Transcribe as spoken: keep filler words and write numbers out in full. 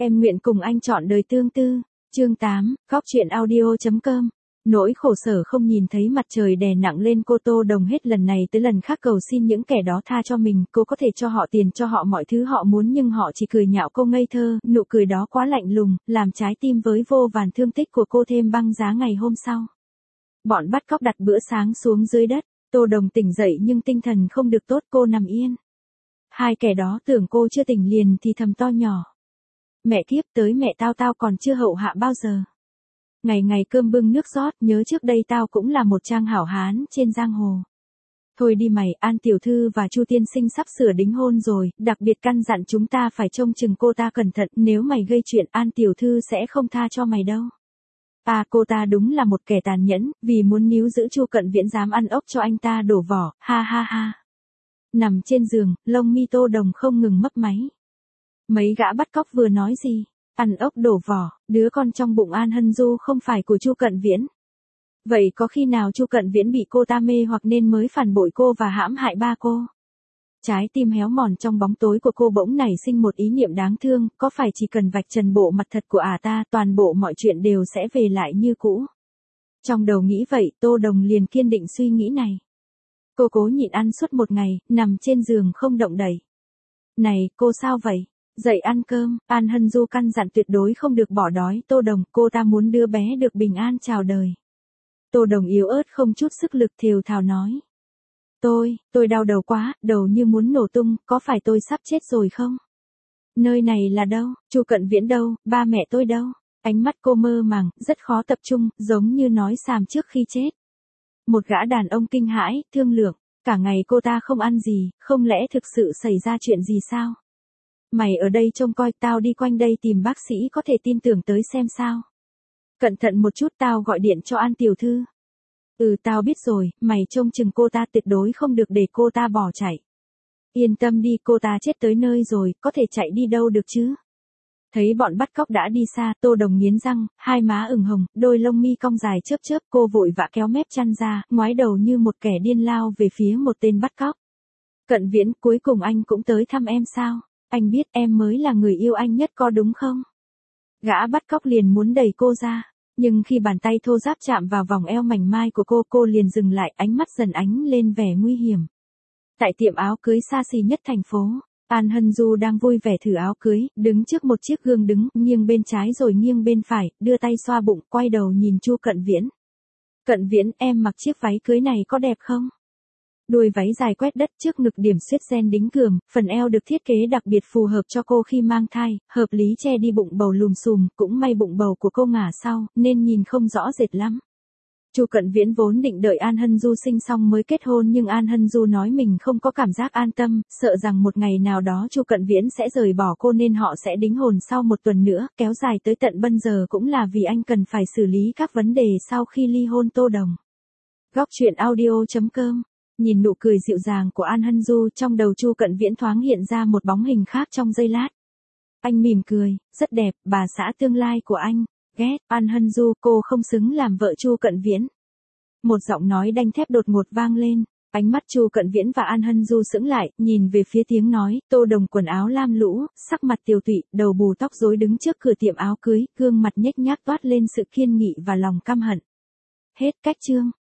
Em nguyện cùng anh chọn đời tương tư. Chương tám, Góc truyện audio chấm com. Nỗi khổ sở không nhìn thấy mặt trời đè nặng lên cô Tô Đồng hết lần này tới lần khác cầu xin những kẻ đó tha cho mình, cô có thể cho họ tiền, cho họ mọi thứ họ muốn, nhưng họ chỉ cười nhạo cô ngây thơ, nụ cười đó quá lạnh lùng, làm trái tim với vô vàn thương tích của cô thêm băng giá. Ngày hôm sau, bọn bắt cóc đặt bữa sáng xuống dưới đất, Tô Đồng tỉnh dậy nhưng tinh thần không được tốt, cô nằm yên. Hai kẻ đó tưởng cô chưa tỉnh liền thì thầm to nhỏ. Mẹ kiếp, tới mẹ tao tao còn chưa hậu hạ bao giờ. Ngày ngày cơm bưng nước rót, nhớ trước đây tao cũng là một trang hảo hán trên giang hồ. Thôi đi mày, An tiểu thư và Chu tiên sinh sắp sửa đính hôn rồi, đặc biệt căn dặn chúng ta phải trông chừng cô ta cẩn thận, nếu mày gây chuyện An tiểu thư sẽ không tha cho mày đâu. À, cô ta đúng là một kẻ tàn nhẫn, vì muốn níu giữ Chu Cận Viễn dám ăn ốc cho anh ta đổ vỏ, ha ha ha. Nằm trên giường, lông mi Tô Đồng không ngừng mấp máy. Mấy gã bắt cóc vừa nói gì? Ăn ốc đổ vỏ, đứa con trong bụng An Hân Du không phải của Chu Cận Viễn. Vậy có khi nào Chu Cận Viễn bị cô ta mê hoặc nên mới phản bội cô và hãm hại ba cô? Trái tim héo mòn trong bóng tối của cô bỗng nảy sinh một ý niệm đáng thương, có phải chỉ cần vạch trần bộ mặt thật của ả ta, toàn bộ mọi chuyện đều sẽ về lại như cũ? Trong đầu nghĩ vậy, Tô Đồng liền kiên định suy nghĩ này. Cô cố nhịn ăn suốt một ngày, nằm trên giường không động đậy. Này, cô sao vậy? Dậy ăn cơm, An Hân Du căn dặn tuyệt đối không được bỏ đói Tô Đồng, cô ta muốn đứa bé được bình an chào đời. Tô Đồng yếu ớt không chút sức lực thều thào nói. Tôi, tôi đau đầu quá, đầu như muốn nổ tung, có phải tôi sắp chết rồi không? Nơi này là đâu? Chu Cận Viễn đâu? Ba mẹ tôi đâu? Ánh mắt cô mơ màng, rất khó tập trung, giống như nói xàm trước khi chết. Một gã đàn ông kinh hãi, thương lượng, cả ngày cô ta không ăn gì, không lẽ thực sự xảy ra chuyện gì sao? Mày ở đây trông coi, tao đi quanh đây tìm bác sĩ có thể tin tưởng tới xem sao. Cẩn thận một chút, tao gọi điện cho An tiểu thư. Ừ, tao biết rồi, mày trông chừng cô ta, tuyệt đối không được để cô ta bỏ chạy. Yên tâm đi, cô ta chết tới nơi rồi, có thể chạy đi đâu được chứ. Thấy bọn bắt cóc đã đi xa, Tô Đồng nghiến răng, hai má ửng hồng, đôi lông mi cong dài chớp chớp, cô vội vã kéo mép chăn ra, ngoái đầu như một kẻ điên lao về phía một tên bắt cóc. Cận Viễn, cuối cùng anh cũng tới thăm em sao? Anh biết em mới là người yêu anh nhất có đúng không? Gã bắt cóc liền muốn đẩy cô ra, nhưng khi bàn tay thô ráp chạm vào vòng eo mảnh mai của cô, cô liền dừng lại, ánh mắt dần ánh lên vẻ nguy hiểm. Tại tiệm áo cưới xa xỉ nhất thành phố, An Hân Du đang vui vẻ thử áo cưới, đứng trước một chiếc gương, đứng nghiêng bên trái rồi nghiêng bên phải, đưa tay xoa bụng, quay đầu nhìn Chu Cận Viễn. Cận Viễn, em mặc chiếc váy cưới này có đẹp không? Đuôi váy dài quét đất, trước ngực điểm xuyết ren đính cườm, phần eo được thiết kế đặc biệt phù hợp cho cô khi mang thai, hợp lý che đi bụng bầu lùm xùm, cũng may bụng bầu của cô ngả sau, nên nhìn không rõ rệt lắm. Chu Cận Viễn vốn định đợi An Hân Du sinh xong mới kết hôn, nhưng An Hân Du nói mình không có cảm giác an tâm, sợ rằng một ngày nào đó Chu Cận Viễn sẽ rời bỏ cô nên họ sẽ đính hôn sau một tuần nữa, kéo dài tới tận bây giờ cũng là vì anh cần phải xử lý các vấn đề sau khi ly hôn. Tô Đồng. Góc truyện audio chấm com. Nhìn nụ cười dịu dàng của An Hân Du, trong đầu Chu Cận Viễn thoáng hiện ra một bóng hình khác trong giây lát. Anh mỉm cười, rất đẹp, bà xã tương lai của anh. Ghét, An Hân Du, cô không xứng làm vợ Chu Cận Viễn. Một giọng nói đanh thép đột ngột vang lên, ánh mắt Chu Cận Viễn và An Hân Du sững lại, nhìn về phía tiếng nói. Tô Đồng quần áo lam lũ, sắc mặt tiều tụy, đầu bù tóc rối đứng trước cửa tiệm áo cưới, gương mặt nhếch nhác toát lên sự kiên nghị và lòng căm hận. Hết cách chương.